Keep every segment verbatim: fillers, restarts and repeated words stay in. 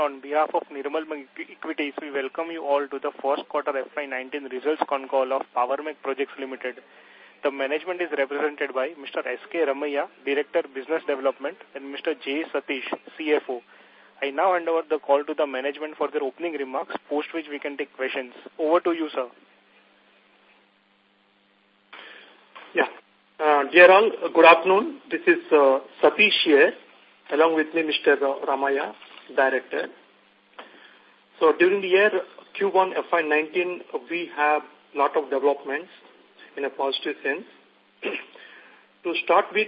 On behalf of Nirmal Bang Equities, we welcome you all to the first quarter F Y nineteen results con call of Power Mech Projects Limited. The management is represented by Mister S K Ramaiah, Director Business Development, and Mister J. Satish, C F O. I now hand over the call to the management for their opening remarks, post which we can take questions. Over to you, sir. Yeah. Uh, dear all, uh, good afternoon. This is uh, Satish here, along with me, Mister Ramaiah, Director. So during the year Q one F Y nineteen, we have a lot of developments in a positive sense. To start with,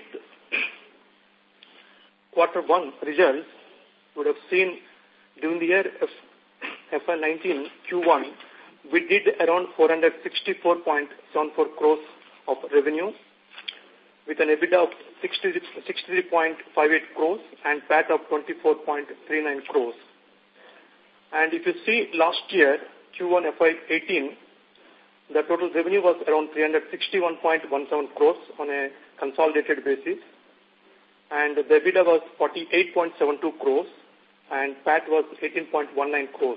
quarter one results, you would have seen during the year F Y nineteen Q one, we did around four hundred sixty-four point seven four crores of revenue with an EBITDA of sixty-three point five eight crores and P A T of twenty-four point three nine crores. And if you see last year, Q one F Y eighteen, the total revenue was around three hundred sixty-one point one seven crores on a consolidated basis. And the EBITDA was forty-eight point seven two crores and P A T was eighteen point one nine crores.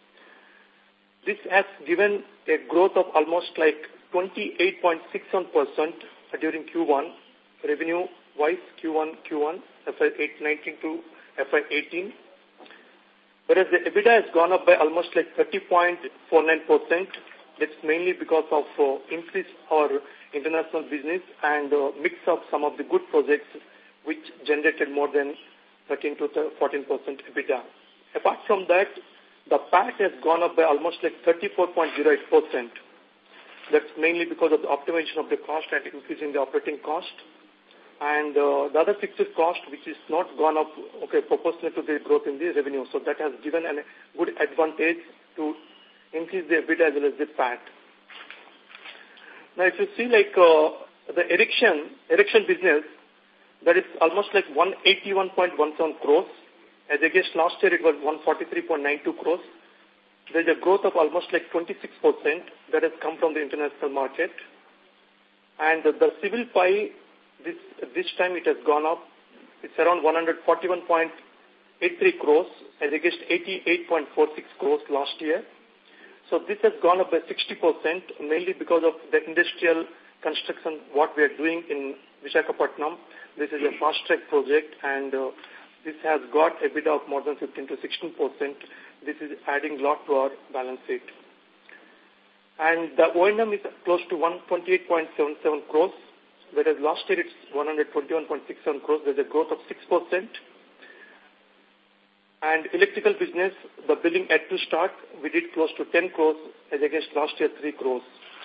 This has given a growth of almost like twenty-eight point six one percent during Q one, revenue-wise Q one, Q one, F Y nineteen to F Y eighteen. Whereas the EBITDA has gone up by almost like thirty point four nine percent. That's mainly because of uh, increase our international business and uh, mix of some of the good projects which generated more than thirteen to fourteen percent EBITDA. Apart from that, the P A T has gone up by almost like thirty-four point zero eight percent. That's mainly because of the optimization of the cost and increasing the operating cost. And uh, the other fixed cost, which is not gone up, okay, proportionate to the growth in the revenue. So that has given a good advantage to increase the EBITDA as well as the P A T. Now, if you see like uh, the erection, erection business, that is almost like one hundred eighty-one point one seven crores. As against last year, it was one hundred forty-three point nine two crores. There is a growth of almost like twenty-six percent that has come from the international market. And the, the civil pie, this, this time it has gone up. It's around one hundred forty-one point eight three crores as against eighty-eight point four six crores last year. So this has gone up by sixty percent, mainly because of the industrial construction, what we are doing in Visakhapatnam. This is a fast-track project, and uh, this has got EBITDA of more than fifteen to sixteen percent. This is adding a lot to our balance sheet. And the O and M is close to one hundred twenty-eight point seven seven crores, whereas last year it's one hundred twenty-one point six seven crores. There's a growth of six percent. And electrical business, the billing at to start, we did close to ten crores as against last year three crores.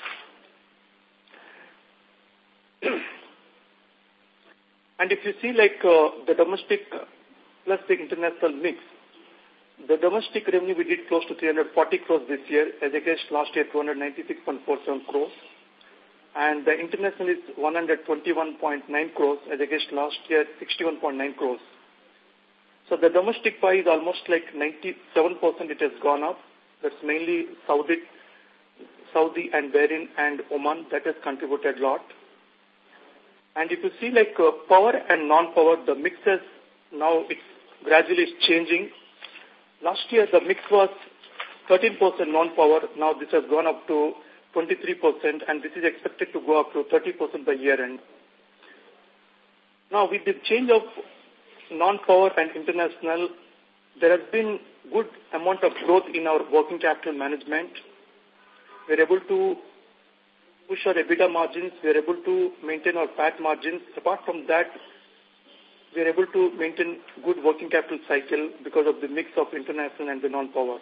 And if you see like uh, the domestic plus the international mix, the domestic revenue we did close to three hundred forty crores this year as against last year two hundred ninety-six point four seven crores. And the international is one hundred twenty-one point nine crores as against last year sixty-one point nine crores. So the domestic pie is almost like ninety-seven percent it has gone up. That's mainly Saudi, Saudi and Bahrain and Oman. That has contributed a lot. And if you see like uh, power and non-power, the mix is now it's gradually changing. Last year the mix was thirteen percent non-power. Now this has gone up to twenty-three percent, and this is expected to go up to thirty percent by year end. Now with the change of non-power and international, there has been good amount of growth in our working capital management. We are able to push our EBITDA margins. We are able to maintain our P A T margins. Apart from that, we are able to maintain good working capital cycle because of the mix of international and the non-power.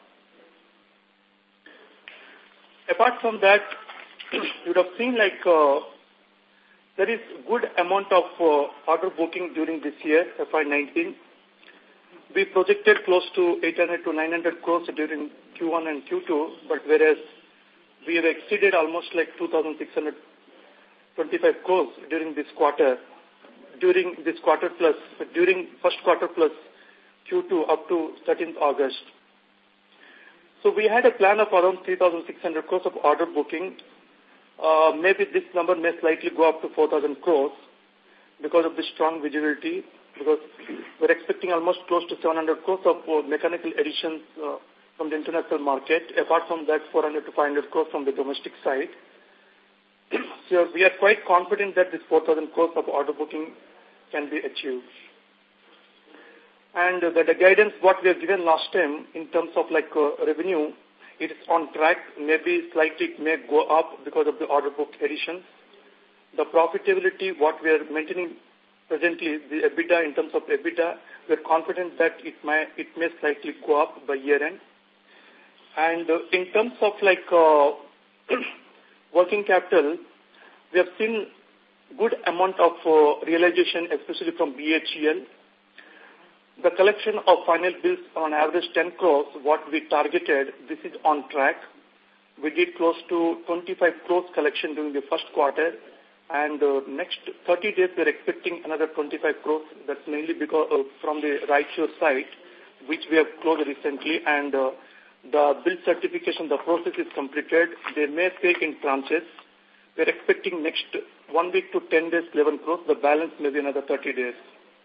Apart from that, you would have seen like uh, there is good amount of uh, order booking during this year, F Y nineteen. We projected close to eight hundred to nine hundred crores during Q one and Q two, but whereas we have exceeded almost like two thousand six hundred twenty-five crores during this quarter, during this quarter plus, during first quarter plus Q two up to thirteenth August. So we had a plan of around three thousand six hundred crores of order booking. Uh, maybe this number may slightly go up to four thousand crores because of the strong visibility because we're expecting almost close to seven hundred crores of uh, mechanical additions uh, from the international market. Apart from that, four hundred to five hundred crores from the domestic side. So we are quite confident that this four thousand crores of order booking can be achieved. And uh, the, the guidance what we have given last time in terms of like uh, revenue, it is on track. Maybe slightly it may go up because of the order book additions. The profitability, what we are maintaining presently, the EBITDA, in terms of EBITDA, we are confident that it may, it may slightly go up by year end. And uh, in terms of like uh, working capital, we have seen good amount of uh, realization, especially from B H E L. The collection of final bills on average ten crores, what we targeted, this is on track. We did close to twenty-five crores collection during the first quarter, and uh, next thirty days we are expecting another twenty-five crores. That's mainly because uh, from the Raichur site, which we have closed recently, and uh, the bill certification, the process is completed. They may pay in tranches. We are expecting next one week to ten days, eleven crores. The balance may be another thirty days.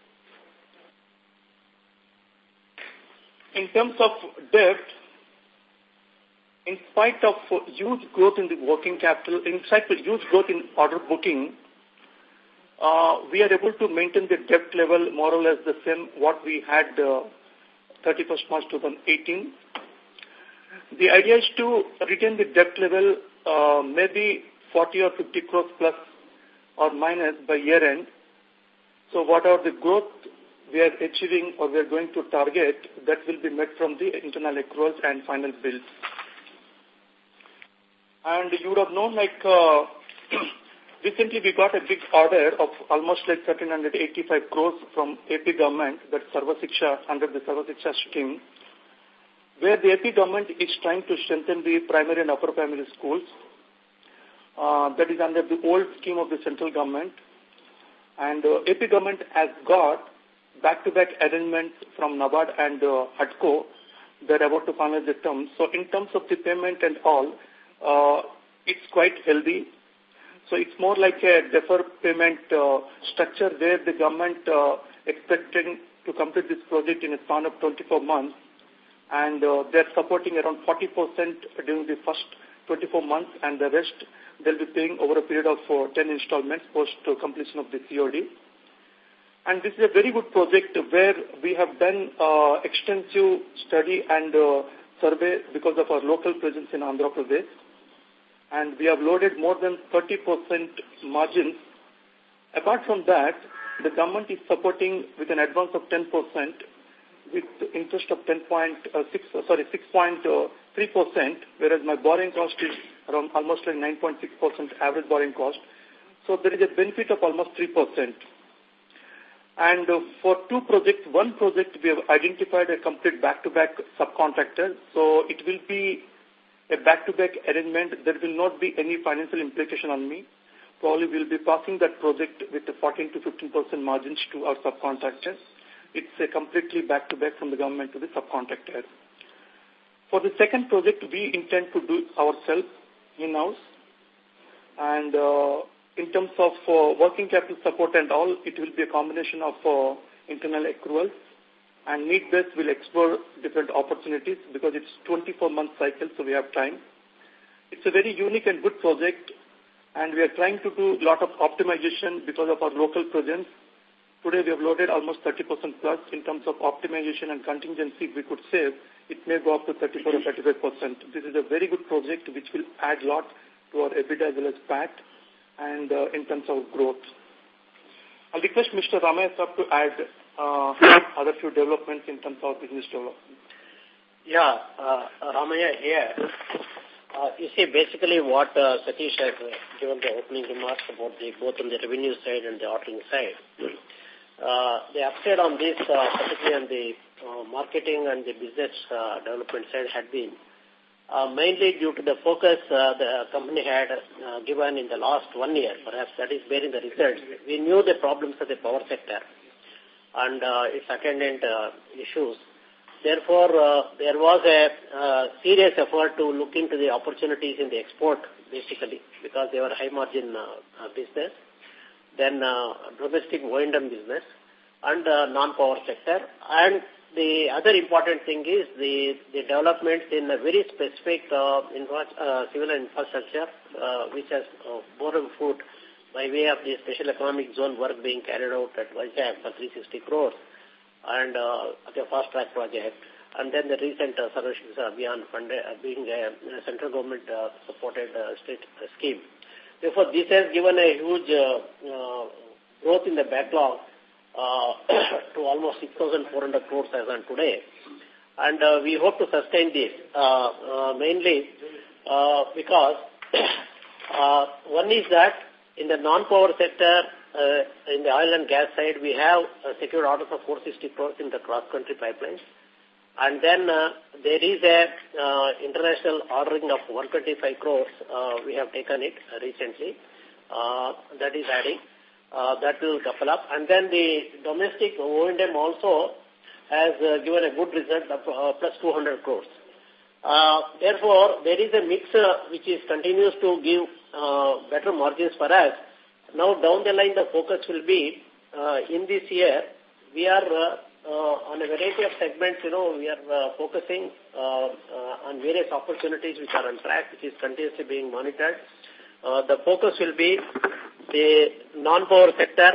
In terms of debt, in spite of huge growth in the working capital, in fact, huge growth in order booking, uh, we are able to maintain the debt level more or less the same what we had uh, thirty-first March twenty eighteen. The idea is to retain the debt level uh, maybe forty or fifty crores plus or minus by year end. So whatever the growth we are achieving or we are going to target, that will be met from the internal accruals and final bills. And you would have known, like, uh, recently we got a big order of almost like one thousand three hundred eighty-five crores from A P government, that's Sarva Shiksha, under the Sarva Shiksha scheme, where the A P government is trying to strengthen the primary and upper primary schools. Uh, that is under the old scheme of the central government. And uh, A P government has got back-to-back arrangements from NABARD and uh, HUDCO. They're about to finalize the terms. So in terms of the payment and all, uh, it's quite healthy. So it's more like a deferred payment uh, structure where the government uh, expecting to complete this project in a span of twenty-four months. And uh, they're supporting around forty percent during the first twenty-four months, and the rest they'll be paying over a period of uh, ten installments post uh, completion of the C O D. And this is a very good project where we have done uh, extensive study and uh, survey because of our local presence in Andhra Pradesh. And we have loaded more than thirty percent margins. Apart from that, the government is supporting with an advance of ten percent with interest of ten point six, sorry, six point three percent, whereas my borrowing cost is around almost like nine point six percent average borrowing cost. So there is a benefit of almost three percent. And uh, for two projects, one project we have identified a complete back-to-back subcontractor. So it will be a back-to-back arrangement. There will not be any financial implication on me. Probably we'll be passing that project with the fourteen to fifteen percent margins to our subcontractors. It's a completely back-to-back from the government to the subcontractor. For the second project, we intend to do ourselves in-house. And uh, in terms of uh, working capital support and all, it will be a combination of uh, internal accruals, and need-based will explore different opportunities because it's twenty-four month cycle, so we have time. It's a very unique and good project, and we are trying to do a lot of optimization because of our local presence. Today we have loaded almost thirty percent plus. In terms of optimization and contingency we could save, it may go up to thirty-four or thirty-five percent. This is a very good project which will add a lot to our EBITDA as well as P A T and uh, in terms of growth. I'll request Mister Ramaya sir to add uh, other few developments in terms of business development. Yeah, uh, Ramaya here. Uh, you see, basically what uh, Satish has uh, given the opening remarks about the both on the revenue side and the ordering side. Uh, the upside on this, uh, particularly on the uh, marketing and the business uh, development side, had been uh, mainly due to the focus uh, the company had uh, given in the last one year. Perhaps that is bearing the results. We knew the problems of the power sector and uh, its attendant uh, issues. Therefore, uh, there was a uh, serious effort to look into the opportunities in the export, basically, because they were high-margin uh, uh, business. Then uh, domestic O and M business. and uh, non-power sector. And the other important thing is the, the development in a very specific uh, infra uh, civil infrastructure, uh, which has uh, borne fruit by way of the special economic zone work being carried out at Vizag for three hundred sixty crores and uh, the fast track project. And then the recent uh, Sarva Shiksha Abhiyan fund uh, being a, a central government uh, supported uh, state uh, scheme. Therefore, this has given a huge uh, uh, growth in the backlog uh, to almost six thousand four hundred crores as on today. And uh, we hope to sustain this, uh, uh, mainly uh, because uh, one is that in the non-power sector, uh, in the oil and gas side, we have uh, secured orders of four hundred sixty crores in the cross-country pipelines. And then uh, there is a uh, international ordering of one hundred twenty-five crores. Uh, we have taken it recently. Uh, that is adding. Uh, that will couple up. And then the domestic O and M also has uh, given a good result of uh, plus two hundred crores. Uh, therefore, there is a mix uh, which is continues to give uh, better margins for us. Now, down the line, the focus will be uh, in this year, we are uh, uh, on a variety of segments, you know, we are uh, focusing uh, uh, on various opportunities which are on track, which is continuously being monitored. Uh, the focus will be the non-power sector.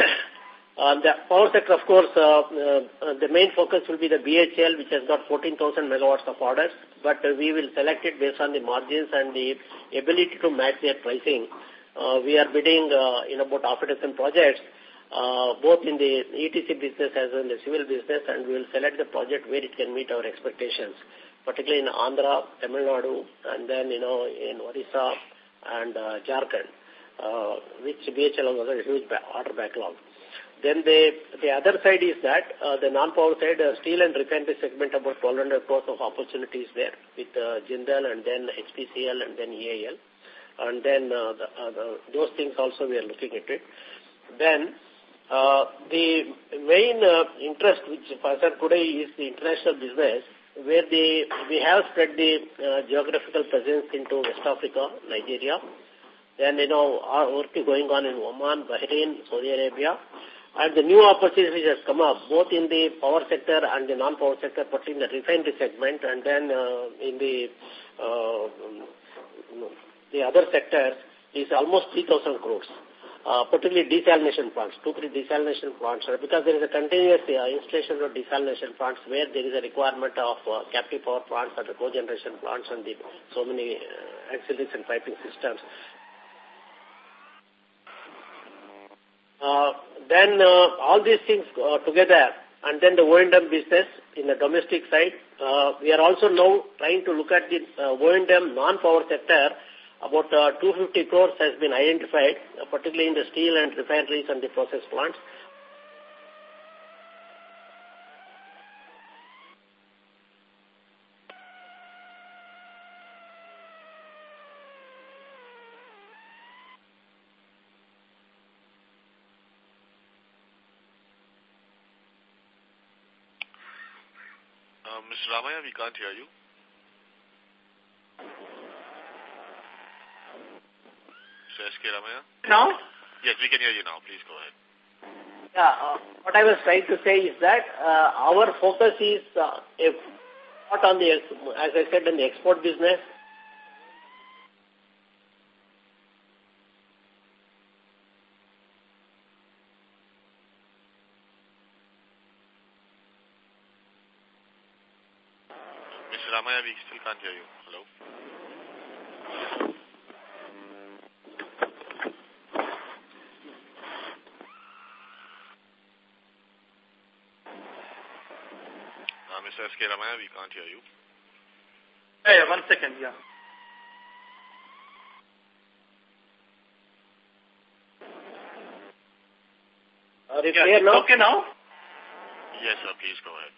uh, the power sector, of course, uh, uh, the main focus will be the B H L, which has got fourteen thousand megawatts of orders, but uh, we will select it based on the margins and the ability to match their pricing. Uh, we are bidding uh, in about half a dozen projects, uh, both in the E T C business as well in the civil business, and we will select the project where it can meet our expectations, particularly in Andhra, Tamil Nadu, and then, you know, in Orissa and uh, Jharkhand, uh, which B H L has a huge ba order backlog. Then the, the other side is that uh, the non-power side, uh, steel and refinery segment, about twelve hundred crores of opportunities there with uh, Jindal and then H P C L and then E A L. And then uh, the, uh, the, those things also we are looking at it. Then uh, the main uh, interest which for us today is the international business, where the, we have spread the uh, geographical presence into West Africa, Nigeria. Then, you know, our work is going on in Oman, Bahrain, Saudi Arabia. And the new opportunities has come up, both in the power sector and the non-power sector, particularly in the refinery segment, and then uh, in the uh, the other sectors is almost three thousand crores, uh, particularly desalination plants, two, three desalination plants, because there is a continuous uh, installation of desalination plants where there is a requirement of uh, captive power plants and the cogeneration plants and the, so many uh, auxiliaries and piping systems. Uh, then uh, all these things uh, together, and then the O and M business in the domestic side, uh, we are also now trying to look at the uh, O and M non-power sector. About uh, two hundred fifty crores has been identified, uh, particularly in the steel and refineries and the process plants. Uh, Mister Ramaya, we can't hear you. S K Ramaya? Now? Yes, we can hear you now. Please go ahead. Yeah, uh, what I was trying to say is that uh, our focus is uh, if not on the, as I said, in the export business. Mister Ramaya, we still can't hear you. Hello? Mister S K Ramaya, we can't hear you. Yeah, yeah, one second, yeah. Are you yeah, clear now? Okay now? Yes, sir, please go ahead.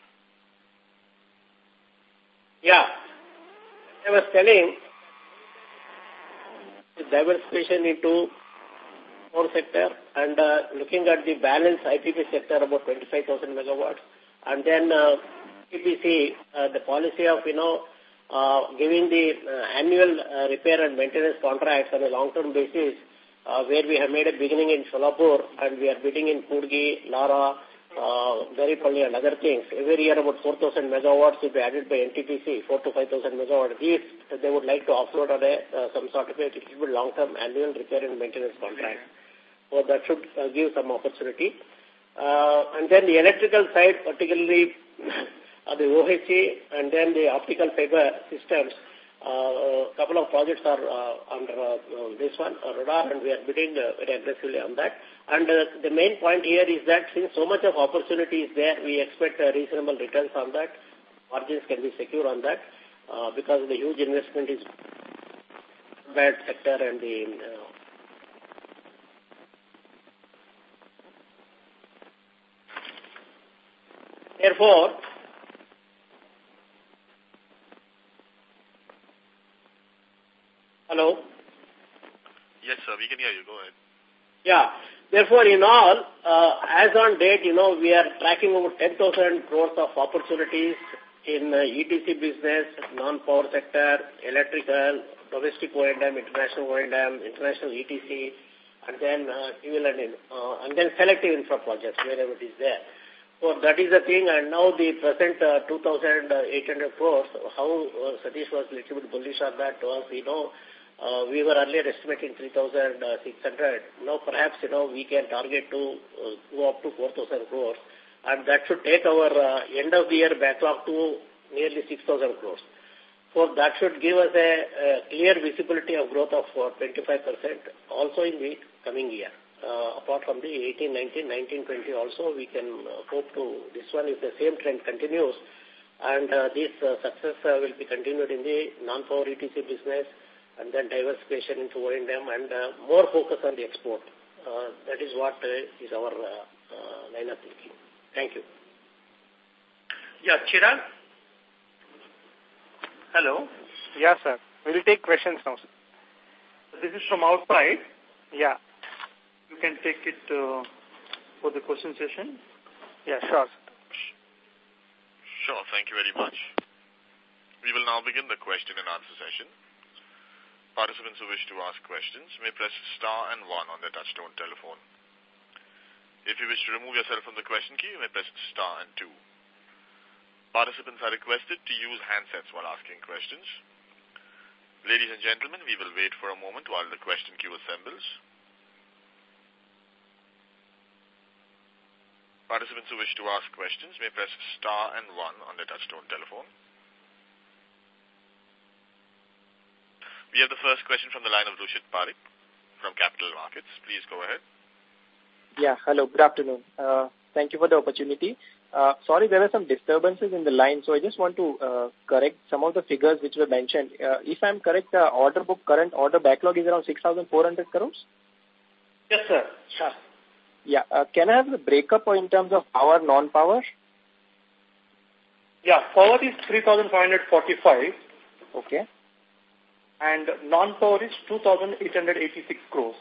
Yeah. I was telling the diversification into power sector and uh, looking at the balance I P P sector about twenty-five thousand megawatts. And then uh, P P C, uh, the policy of, you know, uh, giving the uh, annual uh, repair and maintenance contracts on a long-term basis uh, where we have made a beginning in Solapur, and we are bidding in Purgi, Lara, uh, Garipalli, and other things. Every year about four thousand megawatts will be added by N T P C, four to five thousand megawatts. These, they would like to offload on a, uh, some sort of a little bit long-term annual repair and maintenance contract. So that should uh, give some opportunity. Uh, and then the electrical side, particularly uh, the O H E and then the optical fiber systems, a uh, couple of projects are uh, under uh, this one, uh, radar, and we are bidding uh, very aggressively on that. And uh, the main point here is that since so much of opportunity is there, we expect uh, reasonable returns on that. Margins can be secure on that uh, because the huge investment is bad sector and the uh, therefore, hello? Yes, sir, we can hear you. Go ahead. Yeah. Therefore, in all, uh, as on date, you know, we are tracking over ten thousand crores of opportunities in uh, E T C business, non-power sector, electrical, domestic O and M, international O and M, international E T C, and then uh, civil and, uh, and then selective infra projects, wherever it is there. So that is the thing, and now the present uh, two thousand eight hundred crores, how uh, Satish was a little bit bullish on that was, you know, uh, we were earlier estimating three thousand six hundred. Now perhaps, you know, we can target to uh, go up to four thousand crores, and that should take our uh, end of the year backlog to nearly six thousand crores. So that should give us a, a clear visibility of growth of uh, twenty-five percent also in the coming year. Uh, apart from the eighteen, nineteen, nineteen, twenty also, we can uh, hope to, this one if the same trend continues, and uh, this uh, success uh, will be continued in the non-power E T C business, and then diversification into O and M, and uh, more focus on the export. Uh, that is what uh, is our uh, uh, line of thinking. Thank you. Yeah, Chirag? Hello? Yeah, sir. We'll take questions now, sir. This is from outside. Yeah. You can take it uh, for the question session. Yeah, sure. Sure, thank you very much. We will now begin the question and answer session. Participants who wish to ask questions may press star and one on their touchtone telephone. If you wish to remove yourself from the question queue, you may press star and two. Participants are requested to use handsets while asking questions. Ladies and gentlemen, we will wait for a moment while the question queue assembles. Participants who wish to ask questions may press star and one on their touchtone telephone. We have the first question from the line of Rushit Parikh from Capital Markets. Please go ahead. Yeah, hello, good afternoon. Uh, thank you for the opportunity. Uh, sorry, there were some disturbances in the line, so I just want to uh, correct some of the figures which were mentioned. Uh, if I'm correct, the order book, current order backlog is around six thousand four hundred crores? Yes, sir. Sure. Yeah, uh, can I have the breakup in terms of power, non-power? Yeah, power is three thousand five hundred forty-five. Okay. And non-power is two thousand eight hundred eighty-six crores.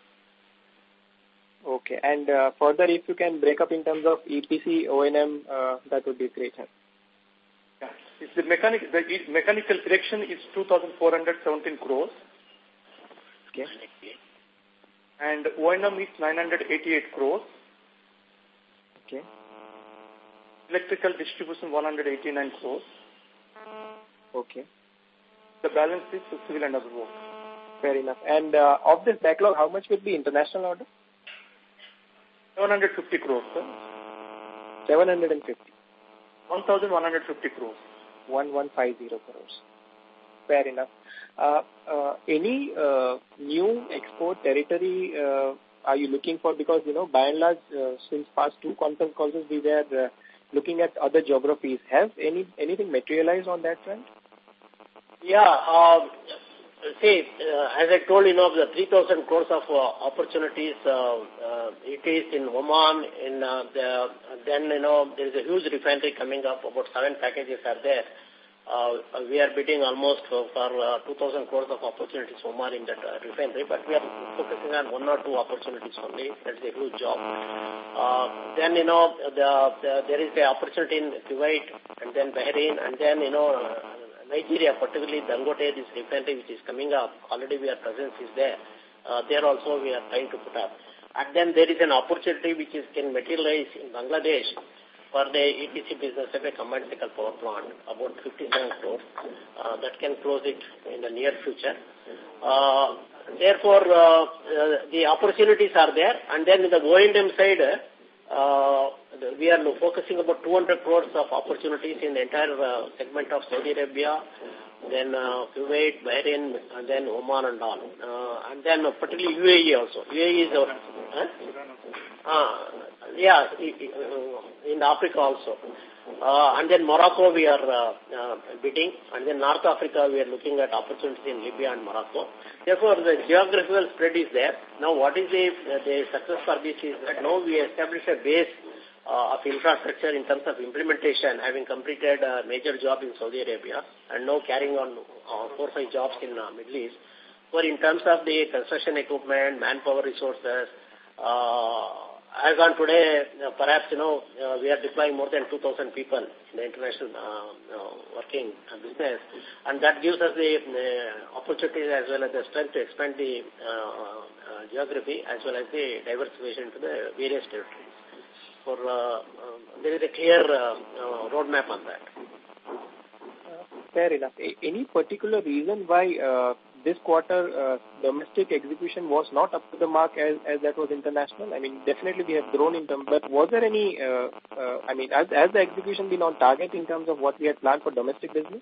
Okay, and uh, further if you can break up in terms of E P C, O and M, uh, that would be great. Yeah. It's the, mechanic, the mechanical erection is two thousand four hundred seventeen crores. Okay. And O and M is nine hundred eighty-eight crores. Okay. Electrical distribution one hundred eighty-nine crores. Okay. The balance is civil and other work. Fair enough. And uh, of this backlog, how much would be international order? seven hundred fifty crores, sir. seven hundred fifty. one thousand one hundred fifty crores. one thousand one hundred fifty crores. Fair enough. Uh, uh, any uh, new export territory uh, are you looking for? Because, you know, by and large, uh, since past two conference calls, we were uh, looking at other geographies. Has any anything materialized on that front? Yeah, um, see, uh, as I told you, know, the three thousand crores of uh, opportunities, uh, uh, it is in Oman, in uh, the, then, you know, there is a huge refinery coming up, about seven packages are there. Uh, we are bidding almost for, for uh, two thousand crores of opportunities Oman in that uh, refinery, but we are focusing on one or two opportunities only. That's a huge job. Uh, then, you know, the, the, there is the opportunity in Kuwait, and then Bahrain, and then, you know, uh, Nigeria, particularly Dangote, this refinery which is coming up. Already we are presence is there. Uh, there also we are trying to put up. And then there is an opportunity which is can materialize in Bangladesh for the E T C business of a combined cycle power plant, about fifty-seven crores. Uh, that can close it in the near future. Uh, therefore, uh, uh, the opportunities are there. And then in the O and M side, uh, we are focusing about two hundred crores of opportunities in the entire uh, segment of Saudi Arabia, then uh, Kuwait, Bahrain, and then Oman and all. Uh, and then uh, particularly U A E also. U A E is our... Huh? Uh, yeah, in Africa also. Uh, and then Morocco we are uh, uh, bidding, and then North Africa we are looking at opportunities in Libya and Morocco. Therefore, the geographical spread is there. Now, what is the, the success for this is that now we establish a base uh, of infrastructure in terms of implementation, having completed a major job in Saudi Arabia, and now carrying on uh, four or five jobs in uh, Middle East. So, in terms of the construction equipment, manpower resources, uh, as on today, uh, perhaps, you know, uh, we are deploying more than two thousand people in the international uh, uh, working uh, business. And that gives us the uh, opportunity as well as the strength to expand the uh, uh, geography as well as the diversification to the various territories. For, uh, uh, there is a clear uh, uh, roadmap on that. Uh, fair enough. A any particular reason why uh, this quarter uh, domestic execution was not up to the mark as, as that was international? I mean, definitely we have grown in terms, but was there any, uh, uh, I mean, has, has the execution been on target in terms of what we had planned for domestic business?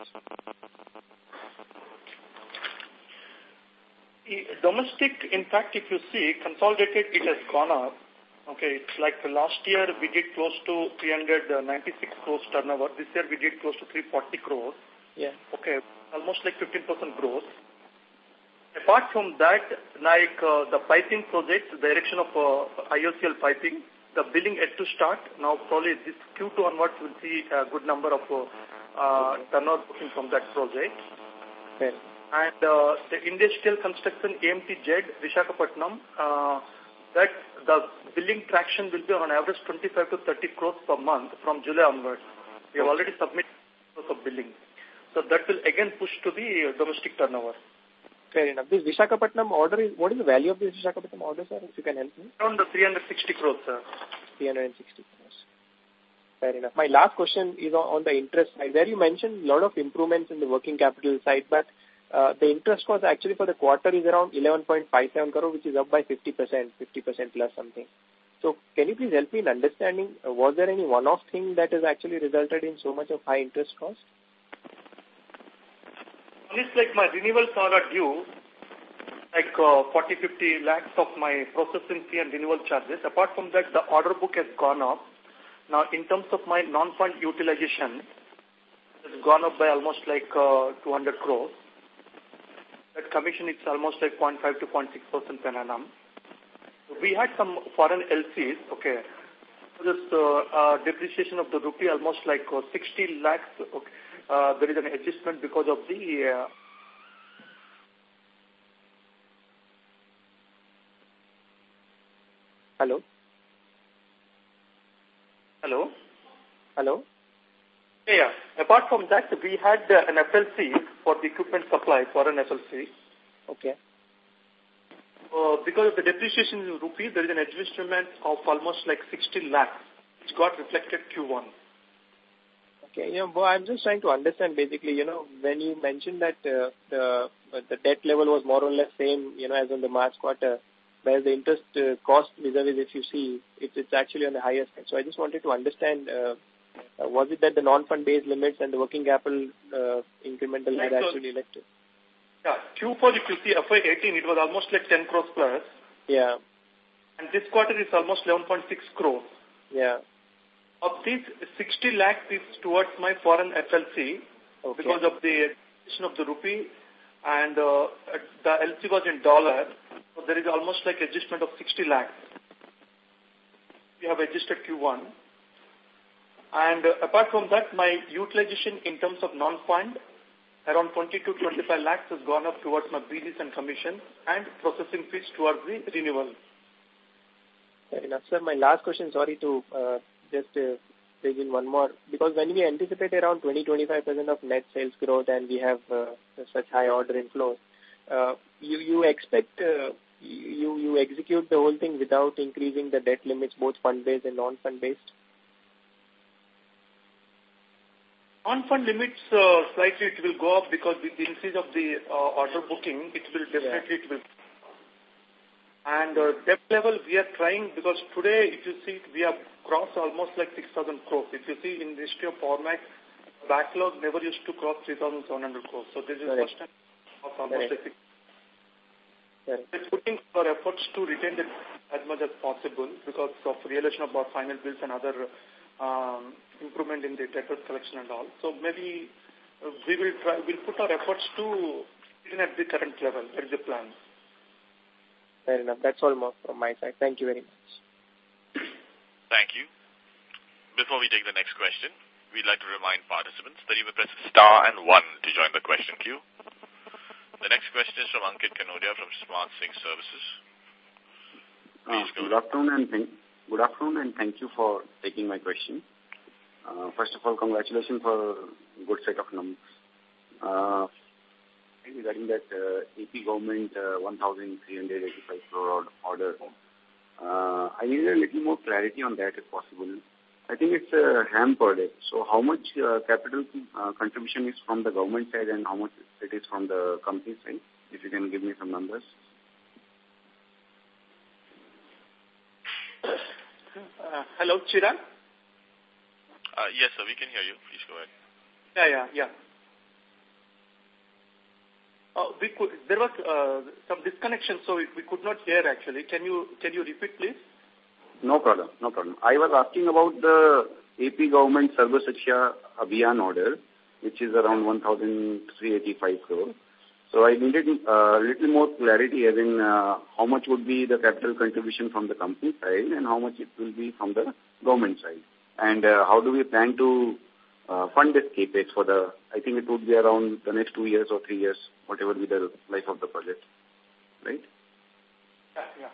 Domestic, in fact, if you see, consolidated, it has gone up. Okay, it's like last year we did close to three hundred ninety-six crores turnover. This year we did close to three hundred forty crores. Yeah. Okay, almost like fifteen percent growth. Apart from that, like uh, the piping project, the erection of uh, I O C L piping, the billing yet to start. Now probably this Q two onwards we'll see a good number of uh, uh, turnover booking from that project. Okay. And uh, the industrial construction A M T Z, Visakhapatnam, uh, that the billing traction will be on average twenty-five to thirty crores per month from July onwards. We have already submitted of billing. So that will again push to the domestic turnover. Fair enough. This Visakhapatnam order, is what is the value of this Visakhapatnam order, sir, if you can help me? Around the three hundred sixty crores, sir. three hundred sixty crores. Fair enough. My last question is on, on the interest side. There you mentioned a lot of improvements in the working capital side, but uh, the interest cost actually for the quarter is around eleven point five seven crore, which is up by fifty percent, fifty percent plus something. So can you please help me in understanding, uh, was there any one-off thing that has actually resulted in so much of high interest cost? It's like my renewals are due, like uh, forty, fifty lakhs of my processing fee and renewal charges. Apart from that, the order book has gone up. Now, in terms of my non-fund utilization, it's gone up by almost like uh, two hundred crores. That commission is almost like zero point five to zero point six percent per annum. We had some foreign L Cs, okay. This uh, uh, depreciation of the rupee almost like uh, sixty lakhs, okay. Uh, there is an adjustment because of the uh, Hello? Hello? Hello? Yeah, apart from that, we had uh, an F L C for the equipment supply, foreign F L C. Okay. Uh, because of the depreciation in rupee, there is an adjustment of almost like sixty lakhs, which got reflected Q one. Okay, you know, but I'm just trying to understand basically, you know, when you mentioned that uh, the the debt level was more or less same, you know, as on the March quarter, whereas the interest uh, cost vis-a-vis, if you see, it's, it's actually on the higher side. So I just wanted to understand, uh, uh, was it that the non-fund based limits and the working capital uh, incremental had actually led to? Yeah, Q four, if you see F Y eighteen, it was almost like ten crores plus. Yeah. And this quarter is almost eleven point six crores. Yeah. Of these, sixty lakhs is towards my foreign F L C okay. because of the addition of the rupee, and uh, the L C was in dollar, so there is almost like adjustment of sixty lakhs. We have adjusted Q one. And uh, apart from that, my utilization in terms of non-fund, around twenty to twenty-five lakhs has gone up towards my B Ds and commission and processing fees towards the renewal. Fair enough, sir. My last question, sorry to uh, just uh, bring in one more, because when we anticipate around twenty to twenty-five percent of net sales growth and we have uh, such high order inflows, uh, you, you expect uh, you, you execute the whole thing without increasing the debt limits, both fund-based and non-fund-based? On-fund limits, uh, slightly it will go up because with the increase of the uh, order booking, it will definitely, yeah. it will. And uh, debt level, we are trying, because today, if you see, we have crossed almost like six thousand crores. If you see in the history of Power Mech, backlog never used to cross three thousand seven hundred crores. So this is the first time of almost like six. We're putting our efforts to retain it as much as possible because of realization of our final bills and other um, improvement in the debtor collection and all. So maybe uh, we will try, we'll put our efforts to even at the current level. That is the plan. Fair enough. That's all more from my side. Thank you very much. Thank you. Before we take the next question, we'd like to remind participants that you may press star and one to join the question queue. The next question is from Ankit Kanodia from Smart Sync Services. Please uh, good afternoon and thank good afternoon and thank you for taking my question. Uh, first of all, congratulations for a good set of numbers. Uh, regarding that uh, A P government uh, one thousand three hundred eighty-five crore order, uh, I need a little more clarity on that if possible. I think it's a HAM project. So how much uh, capital uh, contribution is from the government side and how much it is from the company side? If you can give me some numbers. Uh, hello, Chirag? Uh, yes, sir, we can hear you. Please go ahead. Yeah, yeah, yeah. Uh, we could, there was uh, some disconnection, so we, we could not hear actually. Can you can you repeat, please? No problem, no problem. I was asking about the A P government Sarva Shiksha Abhiyan order, which is around one thousand three hundred eighty-five crore. So I needed a uh, little more clarity as in uh, how much would be the capital contribution from the company side and how much it will be from the government side. And uh, how do we plan to uh, fund this CAPEX for the, I think it would be around the next two years or three years, whatever be the life of the project, right? Yeah, yeah.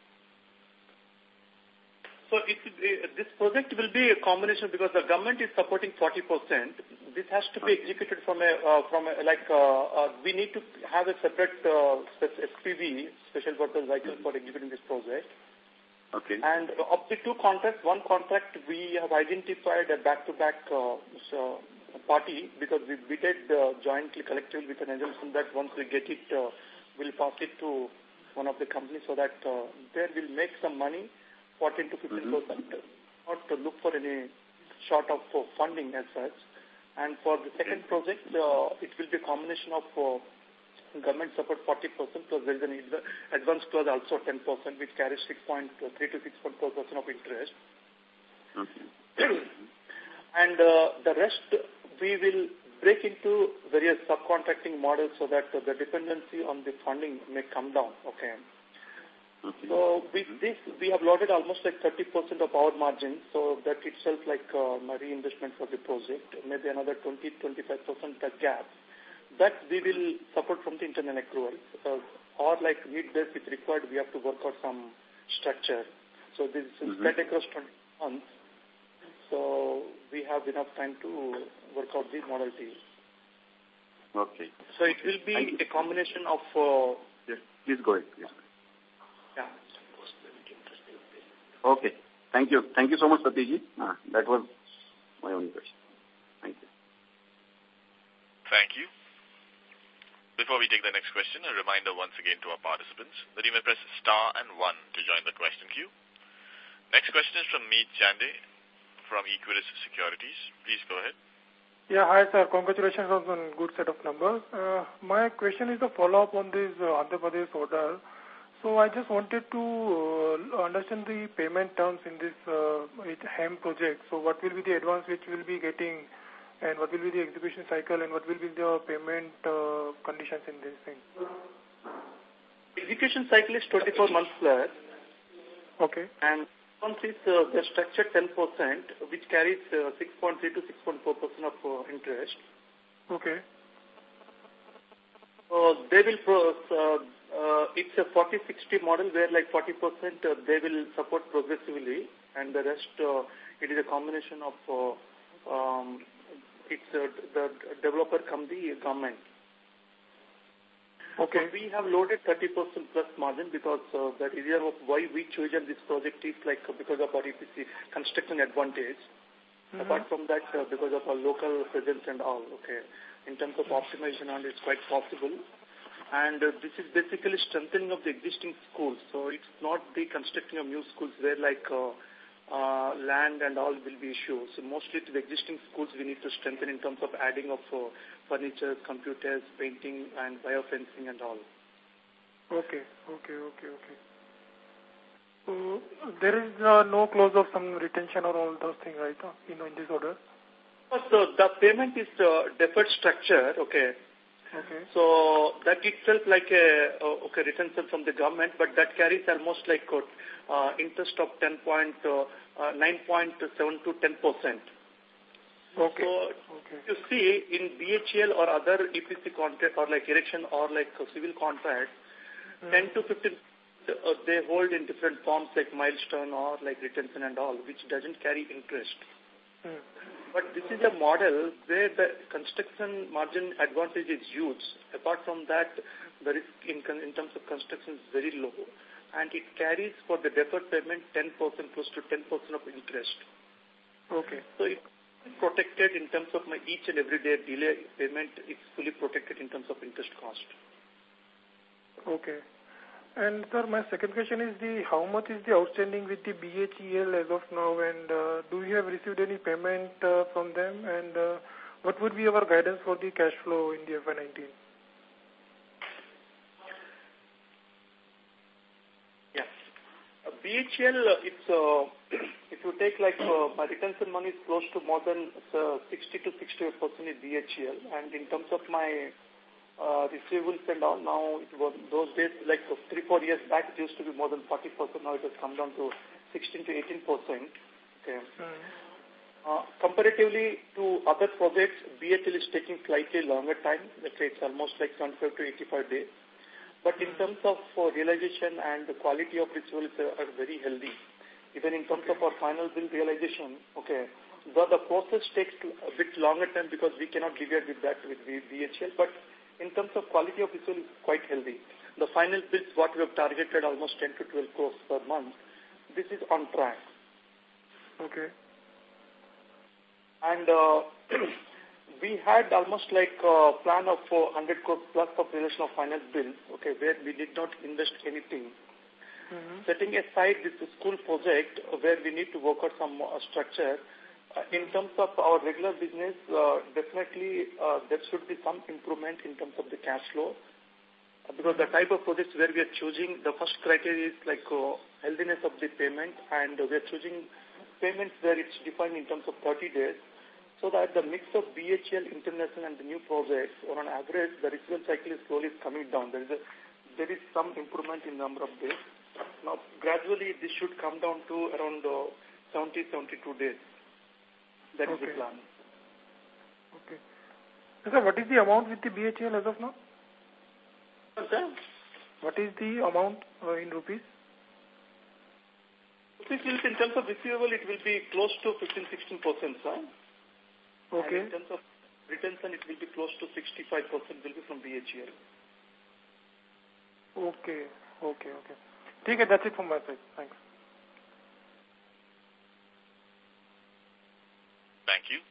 So it, uh, this project will be a combination because the government is supporting forty percent. This has to be executed from a, uh, from a, like, uh, uh, we need to have a separate uh, S P V, special purpose vehicle, for executing this project. Okay. And of the two contracts, one contract we have identified a back-to-back uh, so party because we bid uh, jointly, collectively with an assumption that once we get it, uh, we'll pass it to one of the companies so that uh, there will make some money, fourteen to fifteen percent, mm-hmm. not to look for any short of uh, funding as such. And for the second project, uh, it will be a combination of uh, government support forty percent plus there is an advance clause also ten percent, which carries six point three to six point four percent of interest. Okay. And uh, the rest we will break into various subcontracting models so that uh, the dependency on the funding may come down. Okay. Okay. So with this, we have loaded almost like thirty percent of our margin, so that itself like uh, my reinvestment for the project, maybe another twenty to twenty-five percent that gap. That we will support from the internal accruals. Uh, or like need-based, if required, we have to work out some structure. So this is mm-hmm. spread across twenty months. So we have enough time to work out the modality. Okay. So it will be a combination of... Uh, yes, please go ahead. Please. Yeah. Okay. Thank you. Thank you so much, Satiji. Ah, that was my only question. Thank you. Thank you. Before we take the next question, a reminder once again to our participants that you may press star and one to join the question queue. Next question is from Meet Chande from Equirus Securities. Please go ahead. Yeah, hi sir. Congratulations on a good set of numbers. Uh, my question is a follow-up on this uh, Andhra Pradesh order. So I just wanted to uh, understand the payment terms in this uh, HAM project. So what will be the advance which we will be getting, and what will be the execution cycle, and what will be the payment uh, conditions in this thing? Execution cycle is twenty-four months plus. Okay. And once is uh, the structure ten percent, which carries uh, six point three to six point four percent of uh, interest. Okay. So they will, pro uh, uh, it's a forty sixty model where like forty percent uh, they will support progressively, and the rest, uh, it is a combination of, uh, um, it's uh, the developer come the government. Okay. So we have loaded thirty percent plus margin because uh, the reason of why we chosen this project is like uh, because of our E P C construction advantage. Mm-hmm. Apart from that, uh, because of our local presence and all, okay, in terms of optimization and it's quite possible. And uh, this is basically strengthening of the existing schools. So it's not the constructing of new schools where like uh, uh, land and all will be issues. So mostly to the existing schools we need to strengthen in terms of adding of uh, furniture, computers, painting and biofencing and all. Okay, okay, okay, okay. So there is uh, no clause of some retention or all those things, right, uh, you know, in this order? So the payment is uh, deferred structure, okay. Okay. So that itself like a uh, okay retention from the government, but that carries almost like uh, interest of ten point nine point seven to ten percent. Okay. So okay. you see in B H E L or other E P C contract or like erection or like civil contracts, mm. ten to fifteen uh, they hold in different forms like milestone or like retention and all, which doesn't carry interest. Mm. But this is a model where the construction margin advantage is huge. Apart from that, the risk in, in terms of construction is very low. And it carries for the deferred payment ten percent, close to ten percent of interest. Okay. So it's protected in terms of my each and every day delay payment. It's fully protected in terms of interest cost. Okay. And sir, my second question is the how much is the outstanding with the B H E L as of now, and uh, do you have received any payment uh, from them, and uh, what would be our guidance for the cash flow in the F Y nineteen? Yeah, uh, B H E L, uh, it's uh, if you take like uh, my retention money is close to more than uh, sixty to sixty-eight percent in B H E L, and in terms of my Uh, receivables and all, now it was those days like uh, three, four years back it used to be more than forty percent, now it has come down to sixteen to eighteen percent. Okay. Mm. Uh, comparatively to other projects, B H E L is taking slightly longer time, let's say it's almost like seventy-five to eighty-five days. But in terms of uh, realization and the quality of receivables uh, are very healthy. Even in terms of our final bill realization, okay, the, the process takes a bit longer time because we cannot deviate with that with B H E L, but in terms of quality of visual is quite healthy. The final bills, what we have targeted, almost ten to twelve crores per month, this is on track. Okay. And uh, we had almost like a plan of uh, one hundred crores plus of relation of final bills, okay, where we did not invest anything. Mm-hmm. Setting aside this school project where we need to work out some uh, structure, Uh, in terms of our regular business, uh, definitely uh, there should be some improvement in terms of the cash flow. Uh, because the type of projects where we are choosing, the first criteria is like uh, healthiness of the payment, and uh, we are choosing payments where it's defined in terms of thirty days, so that the mix of B H E L, international and the new projects, on an average, the receivable cycle is slowly coming down. There is, a, there is some improvement in number of days. Now, gradually, this should come down to around uh, seventy, seventy-two days. That okay. is the plan. Okay. Sir, what is the amount with the B H E L as of now? Sir? What is the amount uh, in rupees? Rupees, in terms of receivable, it will be close to fifteen to sixteen percent, sir. Okay. And in terms of retention, it will be close to sixty-five percent will be from B H E L. Okay. Okay, okay. Okay, that's it from my side. Thanks. Thank you.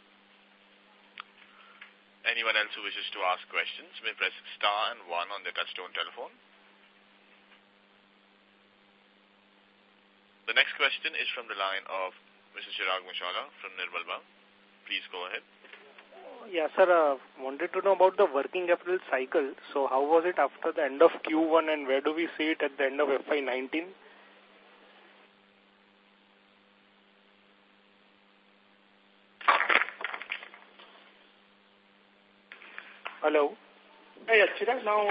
Anyone else who wishes to ask questions may press star and one on their touchtone telephone. The next question is from the line of Mister Chirag Mushala from Nirmal Bang. Please go ahead. Yeah, sir, uh, wanted to know about the working capital cycle. So how was it after the end of Q one, and where do we see it at the end of F Y nineteen? Hello? Yeah, yeah, Chirag, now,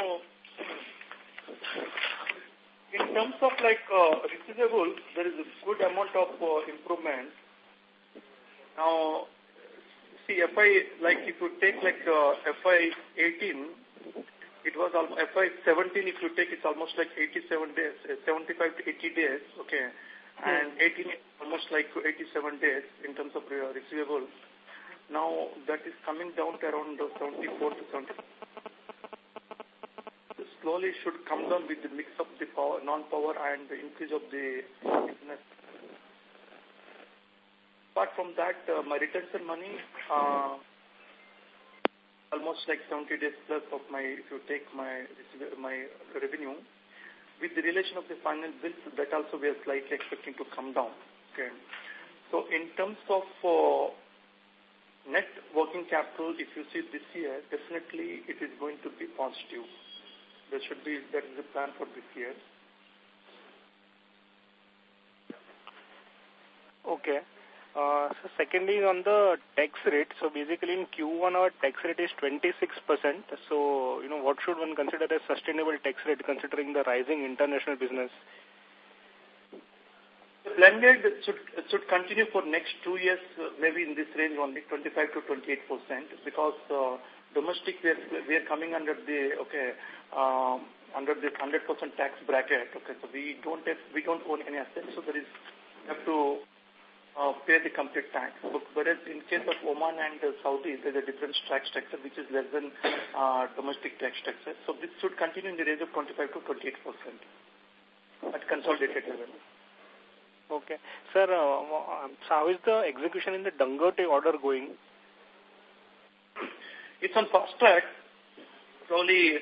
in terms of like uh, receivables, there is a good amount of uh, improvement. Now, see, F I, like if you take like uh, F Y eighteen, it was almost, F Y seventeen, if you take, it's almost like eighty-seven days, seventy-five to eighty days, okay, and eighteen is almost like eighty-seven days in terms of uh, receivables. Now, that is coming down to around seventy-four to seventy. normally should come down with the mix of the power, non-power and the increase of the business. Apart from that, uh, my retention money, uh, almost like seventy days plus of my, if you take my my revenue, with the relation of the final bills, that also we are slightly expecting to come down. Okay. So in terms of uh, net working capital, if you see this year, definitely it is going to be positive. There should be, that is the plan for this year. Okay. Uh, so secondly, on the tax rate, so basically in Q one our tax rate is twenty-six percent. So, you know, what should one consider as sustainable tax rate considering the rising international business? The blended should, should continue for next two years, uh, maybe in this range only, twenty-five to twenty-eight percent, because uh, domestic we are, we are coming under the, okay, um, under this one hundred percent tax bracket. Okay, so we don't have, we don't own any assets, so there is, have to Uh, pay the complete tax. Whereas in case of Oman and uh, Saudi, there's a different tax structure which is less than uh, domestic tax structure. So this should continue in the range of twenty-five to twenty-eight percent at consolidated level. Okay. Sir, uh, so how is the execution in the Dangote order going? It's on fast track. Probably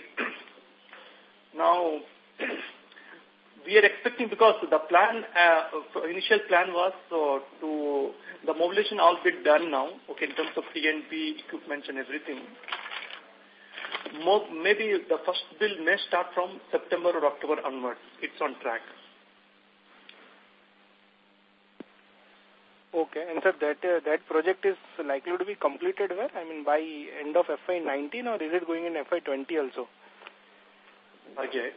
now we are expecting, because the plan, uh, initial plan was uh, to, the mobilization all bit done now, okay, in terms of T N P, equipment and everything. More, maybe the first bill may start from September or October onwards. It's on track. Okay, and sir, that uh, that project is likely to be completed where? I mean, by end of F Y nineteen, or is it going in F Y twenty also? Target.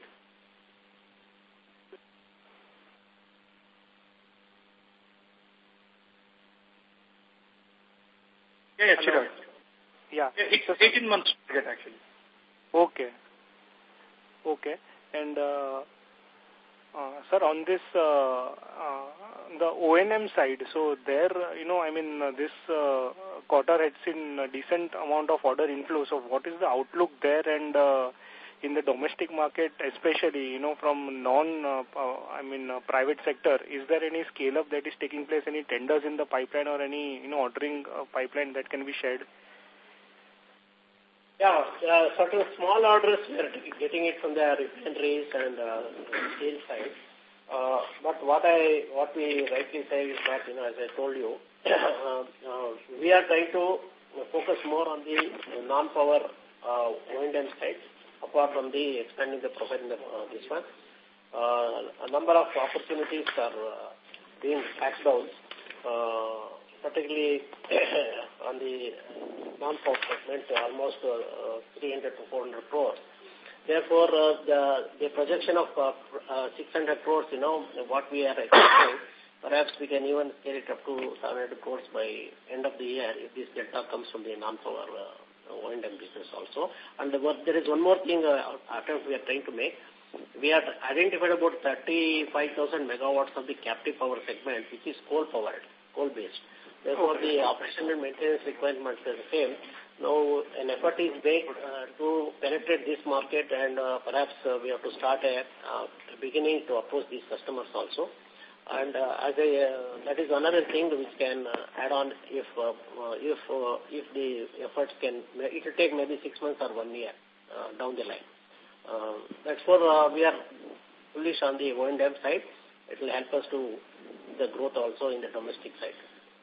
Yeah, yeah, sure. Yeah. yeah it's so, eighteen months target actually. Okay. Okay. And, uh, uh, sir, on this, uh, uh, the O and M side, so there, you know, I mean, uh, this uh, quarter had seen a decent amount of order inflow. So what is the outlook there, and uh, in the domestic market, especially, you know, from non, uh, uh, I mean, uh, private sector, is there any scale-up that is taking place, any tenders in the pipeline or any, you know, ordering uh, pipeline that can be shared? Yeah, uh, certain small orders we are getting it from the refineries and uh, steel side. Uh, but what I, what we rightly say is that, you know, as I told you, uh, uh, we are trying to focus more on the non-power uh, O and M side, apart from the expanding the profile in the, uh, this one. Uh, a number of opportunities are uh, being backed down, uh, particularly on the non-power segment, almost uh, three hundred to four hundred crores. Therefore, uh, the, the projection of uh, uh, six hundred crores, you know, what we are expecting, perhaps we can even scale it up to seven hundred crores by end of the year if this delta comes from the non-power uh, O and M business also. And the, what, there is one more thing uh, attempt we are trying to make. We have identified about thirty-five thousand megawatts of the captive power segment, which is coal-powered, coal-based. Therefore, the operation and maintenance requirements are the same. Now, an effort is made uh, to penetrate this market, and uh, perhaps uh, we have to start a uh, beginning to approach these customers also. And uh, as a, uh, that is another thing which can uh, add on if uh, uh, if uh, if the efforts can, it will take maybe six months or one year uh, down the line. Uh, that's for uh, we are bullish on the O and M side. It will help us to the growth also in the domestic side.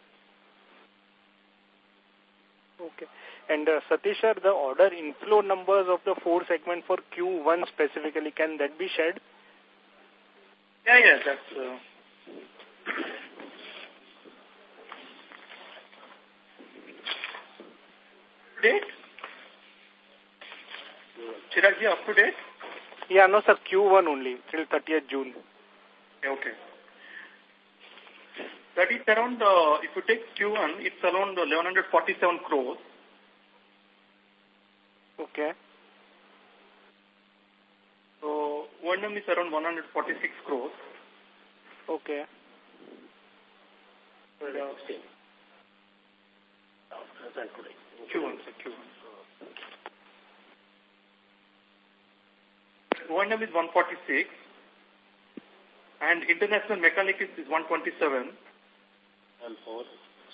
Okay. And uh, Satish sir, the order inflow numbers of the four segment for Q one specifically, can that be shared? Yeah, yeah, that's... Uh... Date? Chiragji, up to date? Yeah, no sir, Q one only, till thirtieth June. Okay. That is around, uh, if you take Q one, it's around eleven forty-seven crores. Okay. So, O and M is around one hundred forty-six crores. Okay. But, uh, Q one, sir, Q one. O and M is one forty-six, and international mechanics is one twenty-seven. And four.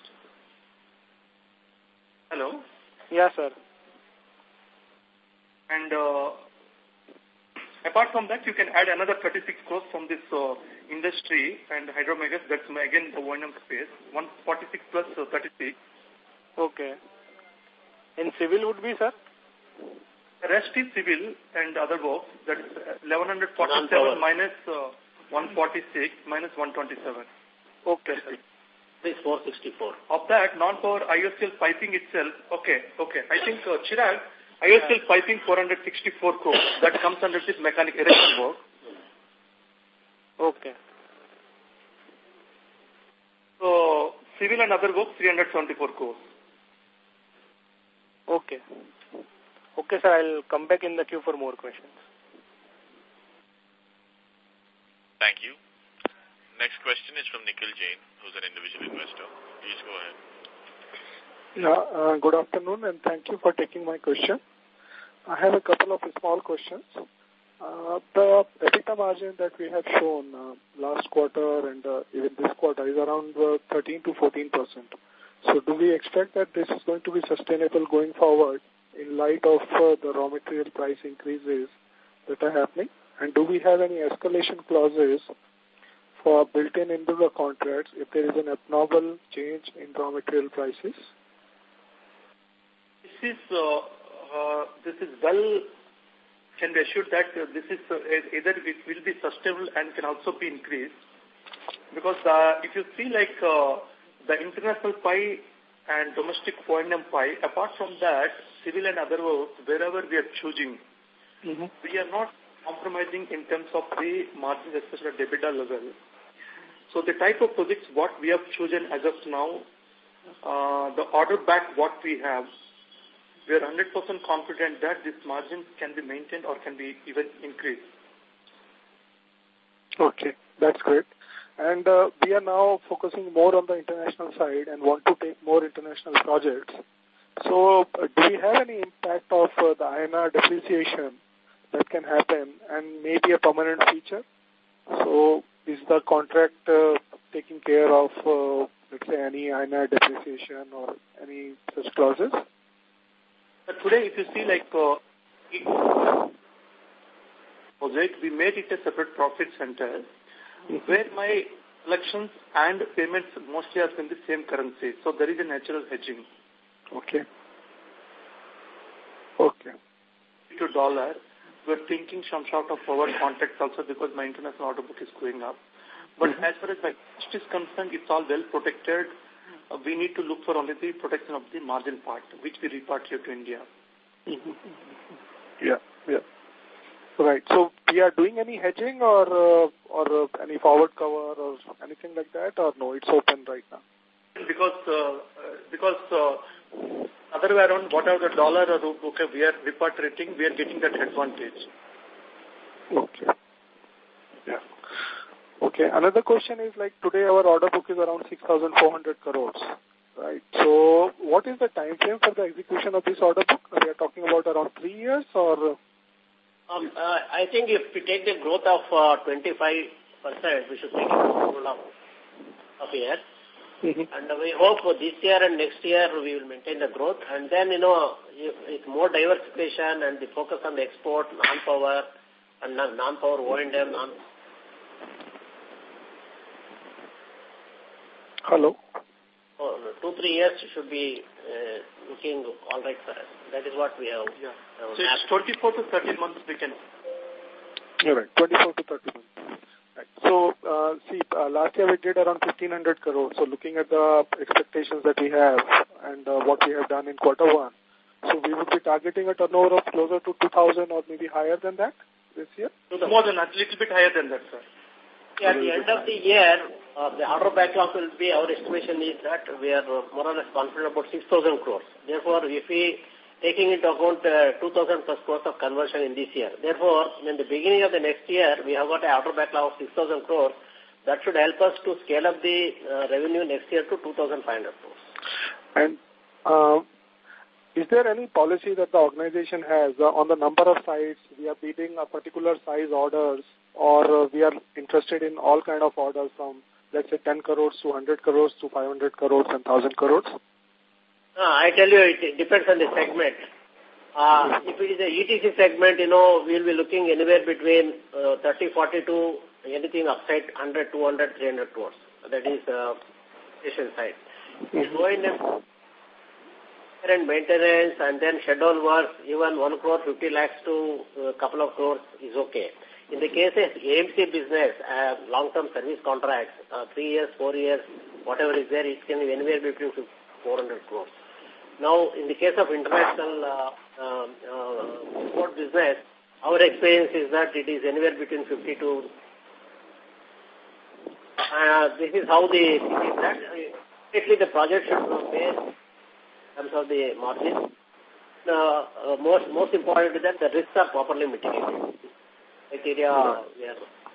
Hello? Yeah, sir. And uh, apart from that, you can add another thirty-six crores from this uh, industry and hydromegas. That's again the O and M space. one forty-six plus uh, thirty-six. Okay. In civil would be, sir? The rest is civil and other works. That's eleven forty-seven minus uh, one forty-six minus one twenty-seven. Okay, sir. It's four sixty-four. Of that, non-power I O C L piping itself, okay, okay. I think, uh, Chirag, I O C L piping four hundred sixty-four crores. That comes under this mechanic erection work. Okay. So, civil and other work, three hundred seventy-four crores. Okay. Okay, sir, I'll come back in the queue for more questions. Thank you. Next question is from Nikhil Jain, who's an individual investor. Please go ahead. Yeah, uh, good afternoon and thank you for taking my question. I have a couple of small questions. Uh, the EBITDA margin that we have shown uh, last quarter and uh, even this quarter is around uh, thirteen to fourteen percent. So do we expect that this is going to be sustainable going forward in light of uh, the raw material price increases that are happening? And do we have any escalation clauses for built-in into the contracts if there is an abnormal change in raw material prices? This is, uh, uh, this is well, can be assured that uh, this is uh, either it will be sustainable and can also be increased. Because uh, if you see like uh, the international pie and domestic O and M pie, apart from that, civil and other work, wherever we are choosing, mm-hmm. we are not compromising in terms of the margins, especially at EBITDA level. So the type of projects what we have chosen as of now, uh, the order back what we have, we are one hundred percent confident that this margin can be maintained or can be even increased. Okay, that's great. And uh, we are now focusing more on the international side and want to take more international projects. So uh, do we have any impact of uh, the I N R depreciation that can happen and maybe a permanent feature? So is the contract uh, taking care of, uh, let's say, any I N R depreciation or any such clauses? But today, if you see, like, uh, it, project, we made it a separate profit center, mm-hmm. where my collections and payments mostly are in the same currency. So there is a natural hedging. Okay. Okay. To dollar, we're thinking some sort of forward contracts also because my international order book is going up. But mm-hmm. as far as my cost is concerned, it's all well protected. Uh, we need to look for only the protection of the margin part, which we repatriate to India. Mm-hmm. Yeah, yeah. Right. So we are doing any hedging or uh, or uh, any forward cover or anything like that, or no? It's open right now. Because uh, because uh, other way around, whatever the dollar or okay, we are repatriating, we are getting that advantage. Okay. Yeah. Okay. Another question is like today our order book is around six thousand four hundred crores, right? So what is the time frame for the execution of this order book? We are talking about around three years or? Um, uh, I think if we take the growth of uh, twenty-five percent, we should take it for of, of a year. Mm-hmm. And uh, we hope for this year and next year we will maintain the growth. And then, you know, with more diversification and the focus on the export, non-power, and non-power O and M. Non Hello? Oh, two, three years should be uh, looking all right for us. That is what we have. Yeah. So it's twenty-four to thirty months we can. You're right, twenty-four to thirty months. Right. So, uh, see, uh, last year we did around fifteen hundred crores. So looking at the expectations that we have and uh, what we have done in quarter one, so we would be targeting a turnover of closer to two thousand or maybe higher than that this year? More than that, a little bit higher than that, sir. Yeah, at the end of the year, uh, the order backlog will be, our estimation is that we are uh, more or less confident about six thousand crores. Therefore, if we taking into account uh, two thousand plus crores of conversion in this year. Therefore, in the beginning of the next year, we have got an order backlog of six thousand crores. That should help us to scale up the uh, revenue next year to two thousand five hundred crores. And uh, is there any policy that the organization has uh, on the number of sites we are bidding a particular size orders, or uh, we are interested in all kind of orders from, let's say, ten crores to one hundred crores to five hundred crores and one thousand crores? Uh, I tell you, it depends on the segment. Uh, if it is a E T C segment, you know, we'll be looking anywhere between uh, thirty, forty to anything upside one hundred, two hundred, three hundred crores. That is uh, station side. If O and M and maintenance and then schedule work, even one crore, fifty lakhs to a couple of crores is okay. In the case of A M C business, uh, long-term service contracts, uh, three years, four years, whatever is there, it can be anywhere between four hundred crores. Now, in the case of international uh, uh, uh, import business, our experience is that it is anywhere between fifty to. Uh, this is how the it is that. Basically, the project should pay in terms of the margin. Uh, uh, most most important is that the risks are properly mitigated. Criteria. Yeah.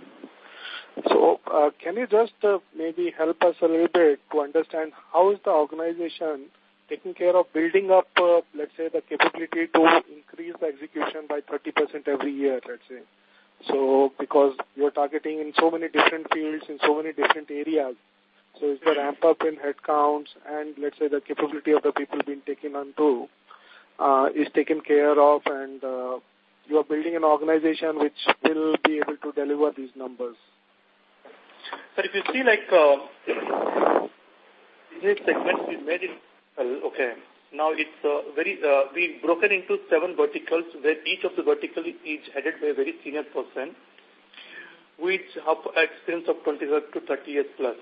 So, uh, can you just uh, maybe help us a little bit to understand how is the organization taking care of building up, uh, let's say, the capability to increase the execution by thirty percent every year, let's say. So, because you're targeting in so many different fields, in so many different areas. So, is the ramp up in headcounts and, let's say, the capability of the people being taken on to uh, is taken care of, and uh, you are building an organization which will be able to deliver these numbers? But if you see, like, uh, this segment we made it, uh, okay, now it's uh, very, uh, we've broken into seven verticals where each of the verticals is headed by a very senior person, which have experience of twenty-five to thirty years plus.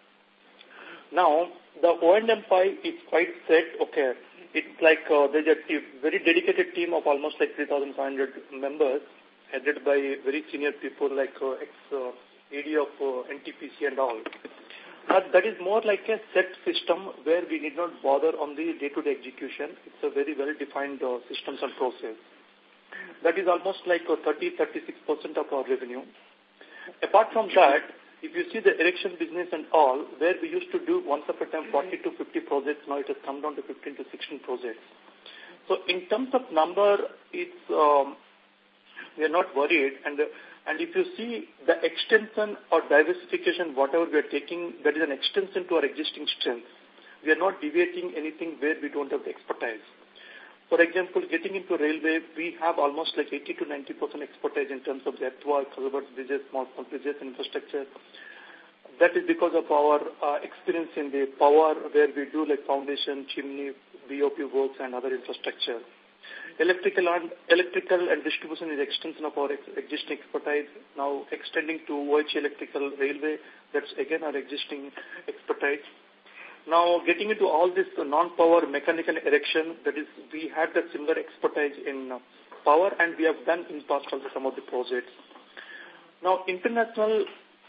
Now, the O and M pie is quite set, okay. It's like uh, there's a very dedicated team of almost like three thousand five hundred members, headed by very senior people like uh, ex-A D uh, of uh, N T P C and all. But that is more like a set system where we need not bother on the day-to-day execution. It's a very well-defined uh, systems and process. That is almost like uh, thirty, thirty-six percent of our revenue. Apart from that, if you see the erection business and all, where we used to do once upon a time forty to fifty projects, now it has come down to fifteen to sixteen projects. So in terms of number, it's, um, we are not worried. And, uh, and if you see the extension or diversification, whatever we are taking, that is an extension to our existing strengths. We are not deviating anything where we don't have the expertise. For example, getting into railway, we have almost like eighty to ninety percent expertise in terms of the earthwork, culverts, bridges, small, small bridges, infrastructure. That is because of our uh, experience in the power, where we do like foundation, chimney, B O P works, and other infrastructure. Electrical and electrical and distribution is extension of our ex existing expertise. Now extending to O H electrical railway, that's again our existing expertise. Now, getting into all this uh, non-power mechanical erection, that is, we had that similar expertise in uh, power, and we have done in past also some of the projects. Now, international,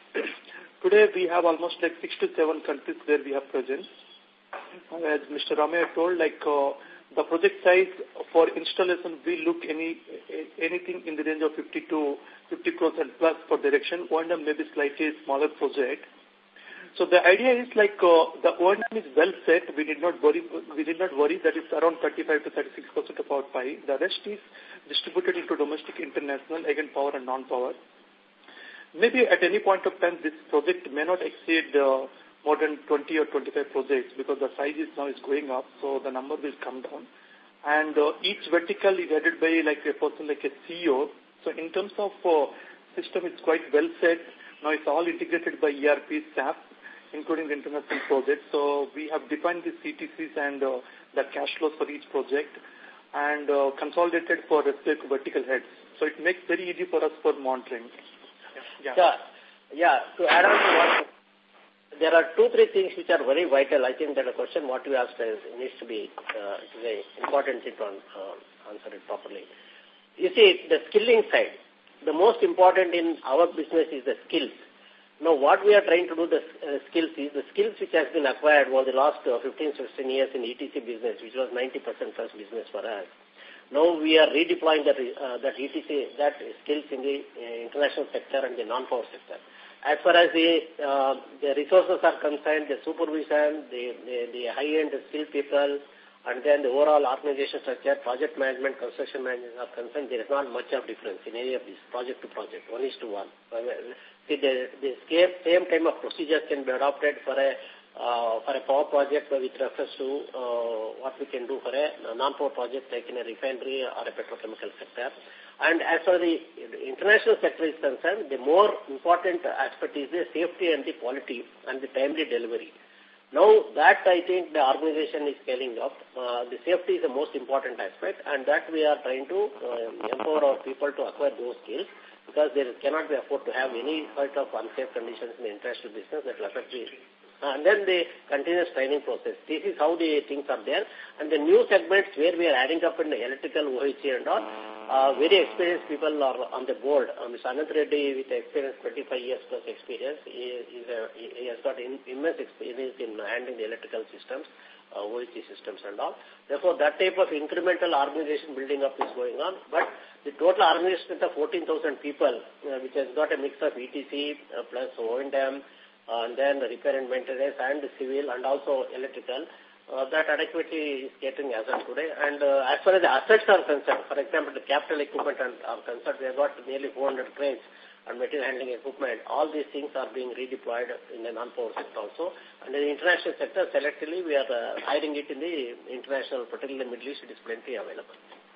today we have almost like six to seven countries where we have presence. As Mister Ramaya told, like uh, the project size for installation, we look any anything in the range of fifty to fifty crores and plus for direction. O and M maybe slightly smaller project. So the idea is like uh, the O and M is well set. We did not worry. We did not worry that it's around thirty-five to thirty-six percent of our pie. The rest is distributed into domestic, international, again power and non-power. Maybe at any point of time, this project may not exceed uh, more than twenty or twenty-five projects because the size is now is going up. So the number will come down. And uh, each vertical is headed by like a person like a C E O. So in terms of uh, system, it's quite well set. Now it's all integrated by E R P, S A P, including the international projects. So we have defined the C T Cs and uh, the cash flows for each project and uh, consolidated for respective vertical heads. So it makes very easy for us for monitoring. Yeah. Yeah. yeah. To add on to what, there are two, three things which are very vital. I think that the question what you asked is, needs to be uh, very important to uh, answer it properly. You see, the skilling side, the most important in our business is the skills. Now, what we are trying to do the uh, skills is the skills which has been acquired over the last uh, fifteen, sixteen years in E T C business, which was ninety percent plus business for us. Now we are redeploying that, uh, that E T C, that skills in the uh, international sector and the non-power sector. As far as the, uh, the resources are concerned, the supervision, the, the, the high-end skilled people, and then the overall organization structure, project management, construction management are concerned, there is not much of difference in any of these project to project, one is to one. See, the, the same time of procedures can be adopted for a uh, for a power project with reference to uh, what we can do for a non-power project like in a refinery or a petrochemical sector. And as far as the, the international sector is concerned, the more important aspect is the safety and the quality and the timely delivery. Now that I think the organization is scaling up, uh, the safety is the most important aspect, and that we are trying to uh, empower our people to acquire those skills, because there cannot be afford to have any sort of unsafe conditions in the international business that will affect the and then the continuous training process. This is how the things are there. And the new segments where we are adding up in the electrical, O H C and all, uh, very experienced people are on the board. Uh, Mister Anant Reddy, with experience, twenty-five years plus experience, he, is a, he has got in, immense experience in handling the electrical systems, uh, O H C systems and all. Therefore, that type of incremental organization building up is going on. But the total organization of fourteen thousand people, uh, which has got a mix of E T C uh, plus O and M, Uh, and then the repair and maintenance and the civil and also electrical, uh, that adequately is catering as of today. And uh, as far as the assets are concerned, for example, the capital equipment are concerned, we have got nearly four hundred cranes and material handling equipment. All these things are being redeployed in the non-power sector also. And in the international sector, selectively, we are uh, hiring it in the international, particularly Middle East, it is plenty available.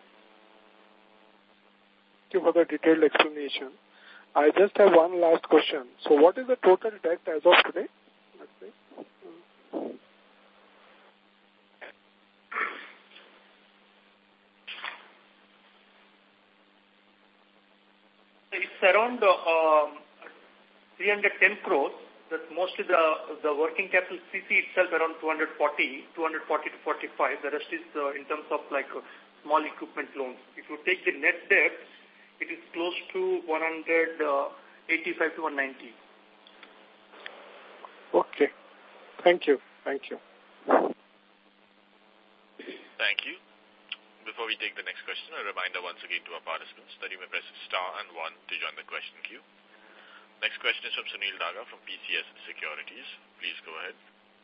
Thank you for the detailed explanation. I just have one last question. So what is the total debt as of today? It's around uh, um, three hundred ten crores. That's mostly the the working capital C C itself around two hundred forty, two hundred forty to forty-five. The rest is uh, in terms of like uh, small equipment loans. If you take the net debt, it is close to one eighty-five to one ninety. Okay. Thank you. Thank you. Thank you. Before we take the next question, a reminder once again to our participants that you may press star and one to join the question queue. Next question is from Sunil Daga from P C S Securities. Please go ahead.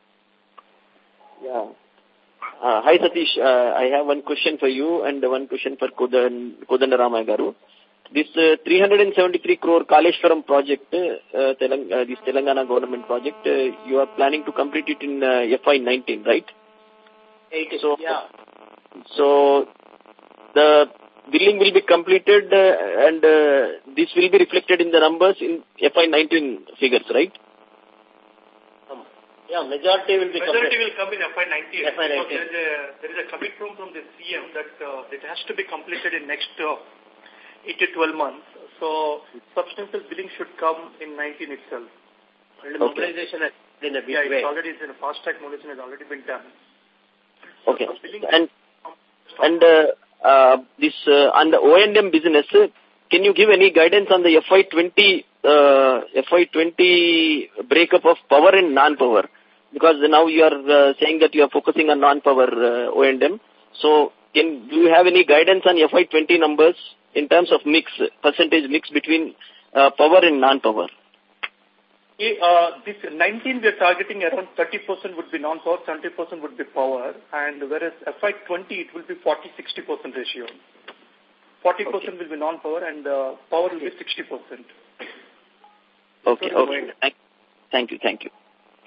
Yeah. Uh, hi Satish, uh, I have one question for you and one question for Kodan, Kodandaramaiah Garu. This uh, three hundred seventy-three crore Kaleshwaram project, uh, Telang, uh, this Telangana government project, uh, you are planning to complete it in uh, F Y nineteen, right? Eight, so, yeah. So, the billing will be completed uh, and uh, this will be reflected in the numbers in F Y nineteen figures, right? Um, yeah, majority will be Majority completed. will come in F Y nineteen. F Y nineteen. There is, a, there is a commitment from the C M that uh, it has to be completed in next uh, eight to twelve months. So, substantial billing should come in nineteen itself. And the okay. mobilization has been a big yeah, way. it's already in a fast track mobilization has already been done. Okay. So and and uh, uh, this uh, on the O and M business, uh, can you give any guidance on the F Y twenty uh, F Y twenty breakup of power and non-power? Because now you are uh, saying that you are focusing on non-power uh, O and M. So, can do you have any guidance on F Y twenty numbers in terms of mix, percentage mix between uh, power and non-power? Uh, this nineteen we are targeting around thirty percent would be non-power, seventy percent would be power, and whereas F Y twenty it will be forty sixty percent ratio. forty percent okay. will be non-power and uh, power will be sixty percent. Okay, so okay. Thank, thank you, thank you.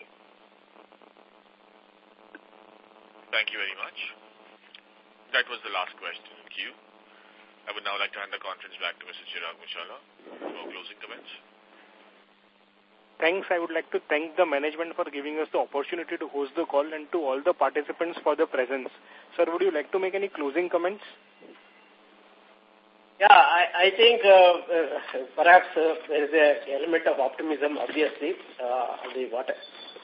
Thank you very much. That was the last question in queue. I would now like to hand the conference back to Mister Chirag Muchala for closing comments. Thanks. I would like to thank the management for giving us the opportunity to host the call and to all the participants for the presence. Sir, would you like to make any closing comments? Yeah, I, I think uh, uh, perhaps uh, there is an element of optimism, obviously, uh, on the water.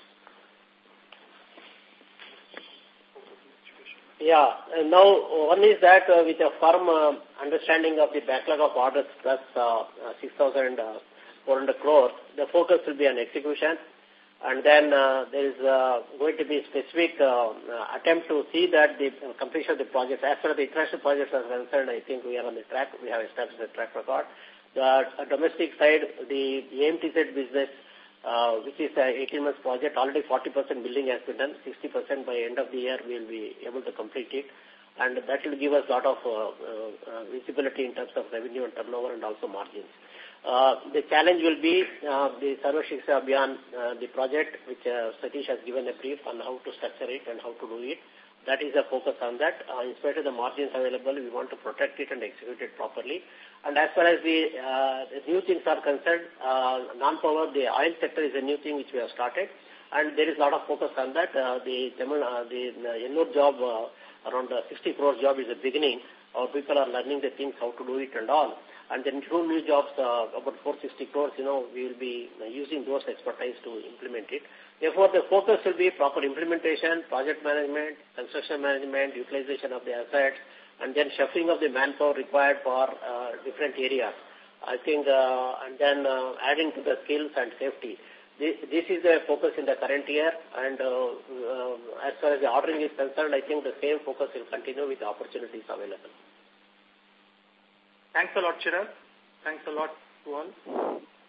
Yeah, and now one is that uh, with a firm uh, understanding of the backlog of orders plus uh, uh, six thousand four hundred crores, the focus will be on execution. And then uh, there is uh, going to be a specific uh, attempt to see that the completion of the projects, as far as the international projects are concerned, I think we are on the track. We have established the track record. The uh, domestic side, the A M T Z business, uh, which is a eighteen months project. Already forty percent building has been done. sixty percent by end of the year we will be able to complete it. And that will give us a lot of uh, uh, visibility in terms of revenue and turnover and also margins. Uh, the challenge will be uh, the Sarva Shiksha Abhiyan, uh, the project which uh, Satish has given a brief on how to structure it and how to do it. That is a focus on that. Uh, in spite of the margins available, we want to protect it and execute it properly. And as far as the, uh, the new things are concerned, uh, non-power, the oil sector is a new thing which we have started. And there is a lot of focus on that. Uh, the uh, the Ennore job, uh, around the sixty crore job is the beginning. Our people are learning the things, how to do it and all. And then two new jobs, uh, about four hundred sixty crores, you know, we will be using those expertise to implement it. Therefore, the focus will be proper implementation, project management, construction management, utilization of the assets, and then shuffling of the manpower required for uh, different areas. I think, uh, and then uh, adding to the skills and safety. This, this is the focus in the current year, and uh, uh, as far as the ordering is concerned, I think the same focus will continue with the opportunities available. Thanks a lot, Chirag. Thanks a lot to all.